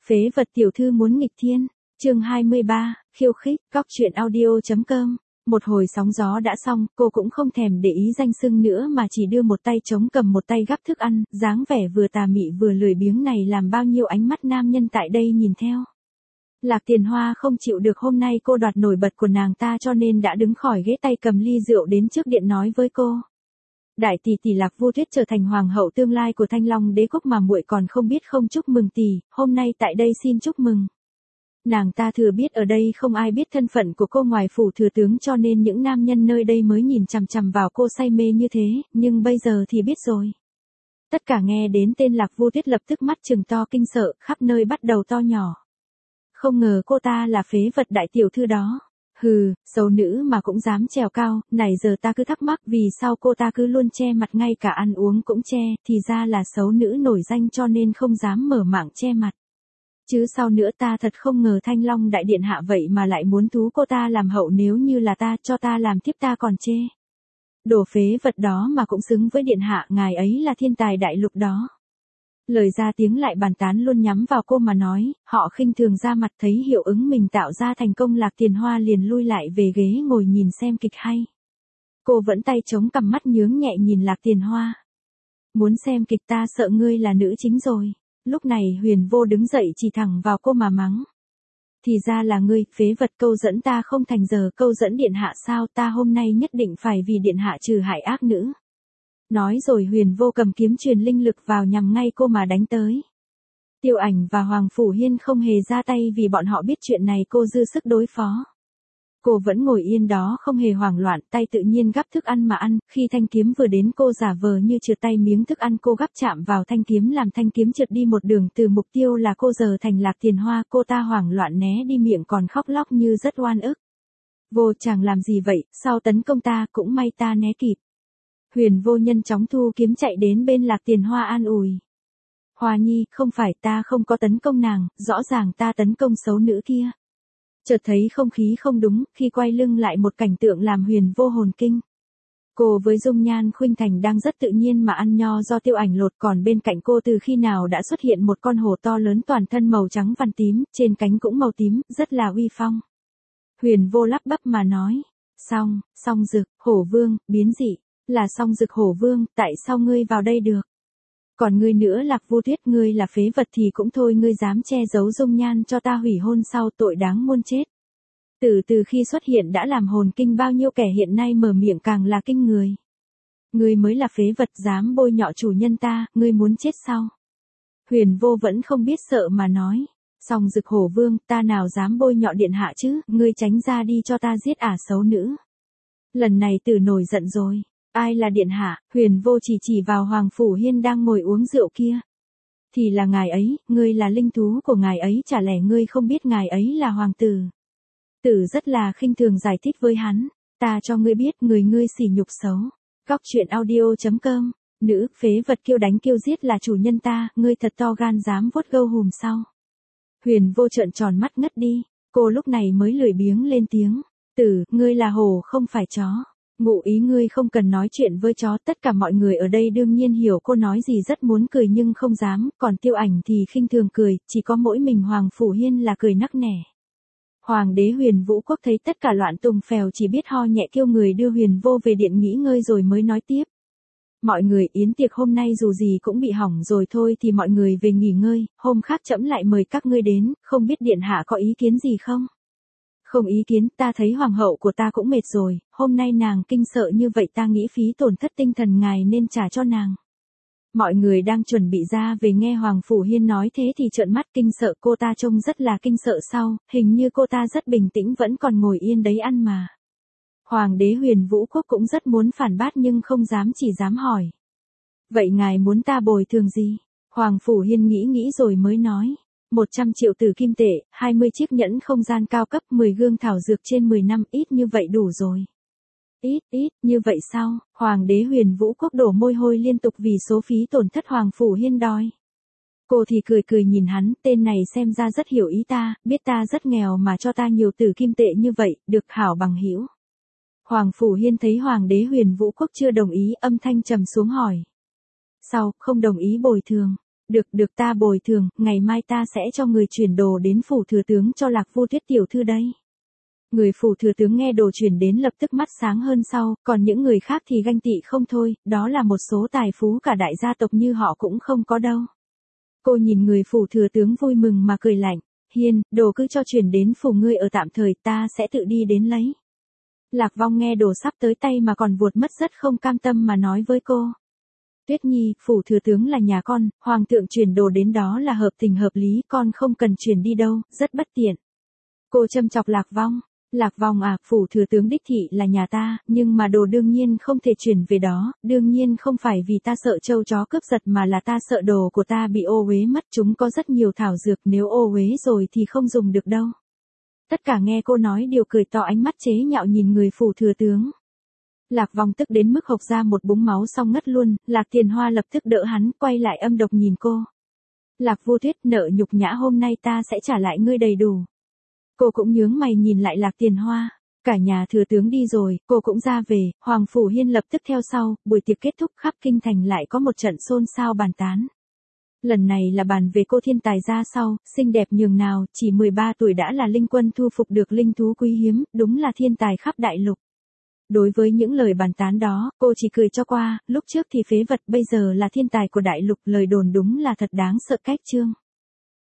Phế vật tiểu thư muốn nghịch thiên. Chương 23, khiêu khích, góc truyện audio.com. Một hồi sóng gió đã xong, cô cũng không thèm để ý danh xưng nữa mà chỉ đưa một tay trống cầm một tay gắp thức ăn, dáng vẻ vừa tà mị vừa lười biếng này làm bao nhiêu ánh mắt nam nhân tại đây nhìn theo. Lạc Tiền Hoa không chịu được hôm nay cô đoạt nổi bật của nàng ta cho nên đã đứng khỏi ghế tay cầm ly rượu đến trước điện nói với cô. Đại tỷ tỷ Lạc Vu Tuyết trở thành hoàng hậu tương lai của Thanh Long Đế quốc mà muội còn không biết không chúc mừng tỷ, hôm nay tại đây xin chúc mừng. Nàng ta thừa biết ở đây không ai biết thân phận của cô ngoài phủ thừa tướng cho nên những nam nhân nơi đây mới nhìn chằm chằm vào cô say mê như thế, nhưng bây giờ thì biết rồi. Tất cả nghe đến tên Lạc Vu Tuyết lập tức mắt trừng to kinh sợ, khắp nơi bắt đầu to nhỏ. Không ngờ cô ta là phế vật đại tiểu thư đó. Hừ, xấu nữ mà cũng dám trèo cao, này giờ ta cứ thắc mắc vì sao cô ta cứ luôn che mặt ngay cả ăn uống cũng che, thì ra là xấu nữ nổi danh cho nên không dám mở mạng che mặt. Chứ sau nữa ta thật không ngờ Thanh Long đại điện hạ vậy mà lại muốn thú cô ta làm hậu, nếu như là ta cho ta làm tiếp ta còn chê. Đồ phế vật đó mà cũng xứng với điện hạ, ngài ấy là thiên tài đại lục đó. Lời ra tiếng lại bàn tán luôn nhắm vào cô mà nói, họ khinh thường ra mặt thấy hiệu ứng mình tạo ra thành công. Lạc Tiền Hoa liền lui lại về ghế ngồi nhìn xem kịch hay. Cô vẫn tay chống cằm mắt nhướng nhẹ nhìn Lạc Tiền Hoa. Muốn xem kịch ta sợ ngươi là nữ chính rồi. Lúc này Huyền Vô đứng dậy chỉ thẳng vào cô mà mắng. Thì ra là ngươi, phế vật, câu dẫn ta không thành giờ, câu dẫn điện hạ sao, ta hôm nay nhất định phải vì điện hạ trừ hại ác nữ. Nói rồi Huyền Vô cầm kiếm truyền linh lực vào nhằm ngay cô mà đánh tới. Tiêu Ảnh và Hoàng Phủ Hiên không hề ra tay vì bọn họ biết chuyện này cô dư sức đối phó. Cô vẫn ngồi yên đó không hề hoảng loạn, tay tự nhiên gắp thức ăn mà ăn, khi thanh kiếm vừa đến cô giả vờ như trượt tay, miếng thức ăn cô gắp chạm vào thanh kiếm làm thanh kiếm trượt đi một đường từ mục tiêu là cô giờ thành Lạc Tiền Hoa. Cô ta hoảng loạn né đi, miệng còn khóc lóc như rất oan ức. Vô chàng làm gì vậy, sao tấn công ta, cũng may ta né kịp. Huyền Vô nhanh chóng thu kiếm chạy đến bên Lạc Tiền Hoa an ủi. Hoa nhi, không phải, ta không có tấn công nàng, rõ ràng ta tấn công xấu nữ kia. Chợt thấy không khí không đúng, khi quay lưng lại một cảnh tượng làm Huyền Vô hồn kinh. Cô với dung nhan khuynh thành đang rất tự nhiên mà ăn nho do Tiêu Ảnh lột, còn bên cạnh cô từ khi nào đã xuất hiện một con hổ to lớn toàn thân màu trắng văn tím, trên cánh cũng màu tím, rất là uy phong. Huyền Vô lắp bắp mà nói, Song Dực, hổ vương, biến dị. Là Song Dực hổ vương, tại sao ngươi vào đây được? Còn ngươi nữa Lạc Vu Tuyết, ngươi là phế vật thì cũng thôi, ngươi dám che giấu dung nhan cho ta hủy hôn sau, tội đáng muôn chết. Từ khi xuất hiện đã làm hồn kinh bao nhiêu kẻ, hiện nay mở miệng càng là kinh người. Ngươi mới là phế vật, dám bôi nhọ chủ nhân ta, ngươi muốn chết sao? Huyền Vô vẫn không biết sợ mà nói. Song Dực hổ vương, ta nào dám bôi nhọ điện hạ chứ, ngươi tránh ra đi cho ta giết ả xấu nữ. Lần này Tử nổi giận rồi. Ai là điện hạ? Huyền Vô chỉ vào Hoàng Phủ Hiên đang ngồi uống rượu kia. Thì là ngài ấy, ngươi là linh thú của ngài ấy, chả lẽ ngươi không biết ngài ấy là hoàng tử? Tử rất là khinh thường giải thích với hắn. Ta cho ngươi biết, ngươi sỉ nhục xấu. Góc truyện audio.com. Nữ phế vật kêu đánh kêu giết là chủ nhân ta, ngươi thật to gan dám vuốt gâu hùm sau. Huyền Vô trợn tròn mắt ngất đi. Cô lúc này mới lười biếng lên tiếng. Tử, ngươi là hổ không phải chó. Ngụ ý ngươi không cần nói chuyện với chó. Tất cả mọi người ở đây đương nhiên hiểu cô nói gì, rất muốn cười nhưng không dám, còn Tiêu Ảnh thì khinh thường cười, chỉ có mỗi mình Hoàng Phủ Hiên là cười nắc nẻ. Hoàng đế Huyền Vũ Quốc thấy tất cả loạn tùng phèo chỉ biết ho nhẹ kêu người đưa Huyền Vô về điện nghỉ ngơi rồi mới nói tiếp. Mọi người, yến tiệc hôm nay dù gì cũng bị hỏng rồi thôi thì mọi người về nghỉ ngơi, hôm khác trẫm lại mời các ngươi đến, không biết điện hạ có ý kiến gì không? Không ý kiến, ta thấy hoàng hậu của ta cũng mệt rồi, hôm nay nàng kinh sợ như vậy ta nghĩ phí tổn thất tinh thần ngài nên trả cho nàng. Mọi người đang chuẩn bị ra về nghe Hoàng Phủ Hiên nói thế thì trợn mắt kinh sợ, cô ta trông rất là kinh sợ sau, hình như cô ta rất bình tĩnh vẫn còn ngồi yên đấy ăn mà. Hoàng đế Huyền Vũ Quốc cũng rất muốn phản bác nhưng không dám, chỉ dám hỏi. Vậy ngài muốn ta bồi thường gì? Hoàng Phủ Hiên nghĩ rồi mới nói. 100 triệu tử kim tệ, 20 chiếc nhẫn không gian cao cấp, 10 gương thảo dược trên 10 năm, ít như vậy đủ rồi. Ít, như vậy sao? Hoàng đế Huyền Vũ Quốc đổ môi hôi liên tục vì số phí tổn thất Hoàng Phủ Hiên đòi. Cô thì cười nhìn hắn, tên này xem ra rất hiểu ý ta, biết ta rất nghèo mà cho ta nhiều tử kim tệ như vậy, được hảo bằng hữu. Hoàng Phủ Hiên thấy Hoàng đế Huyền Vũ Quốc chưa đồng ý, âm thanh trầm xuống hỏi. Sao, không đồng ý bồi thường? Được ta bồi thường, ngày mai ta sẽ cho người chuyển đồ đến phủ thừa tướng cho Lạc Vu Tuyết tiểu thư đây. Người phủ thừa tướng nghe đồ chuyển đến lập tức mắt sáng hơn sau, còn những người khác thì ganh tị không thôi, đó là một số tài phú cả đại gia tộc như họ cũng không có đâu. Cô nhìn người phủ thừa tướng vui mừng mà cười lạnh, hiền, đồ cứ cho chuyển đến phủ ngươi ở tạm thời, ta sẽ tự đi đến lấy. Lạc Vong nghe đồ sắp tới tay mà còn vuột mất rất không cam tâm mà nói với cô. Tuyết Nhi, phủ thừa tướng là nhà con, hoàng thượng chuyển đồ đến đó là hợp tình hợp lý, con không cần chuyển đi đâu, rất bất tiện. Cô châm chọc Lạc Vong. Lạc Vong à, phủ thừa tướng đích thị là nhà ta, nhưng mà đồ đương nhiên không thể chuyển về đó, đương nhiên không phải vì ta sợ trâu chó cướp giật mà là ta sợ đồ của ta bị ô uế mất, chúng có rất nhiều thảo dược, nếu ô uế rồi thì không dùng được đâu. Tất cả nghe cô nói đều cười to, ánh mắt chế nhạo nhìn người phủ thừa tướng. Lạc Vong tức đến mức hộc ra một búng máu xong ngất luôn, Lạc Tiền Hoa lập tức đỡ hắn, quay lại âm độc nhìn cô. Lạc Vu Tuyết, nợ nhục nhã hôm nay ta sẽ trả lại ngươi đầy đủ. Cô cũng nhướng mày nhìn lại Lạc Tiền Hoa. Cả nhà thừa tướng đi rồi, cô cũng ra về, Hoàng Phủ Hiên lập tức theo sau, buổi tiệc kết thúc khắp kinh thành lại có một trận xôn xao bàn tán. Lần này là bàn về cô thiên tài ra sau, xinh đẹp nhường nào, chỉ 13 tuổi đã là linh quân thu phục được linh thú quý hiếm, đúng là thiên tài khắp đại lục. Đối với những lời bàn tán đó, cô chỉ cười cho qua, lúc trước thì phế vật bây giờ là thiên tài của đại lục, lời đồn đúng là thật đáng sợ cách chương.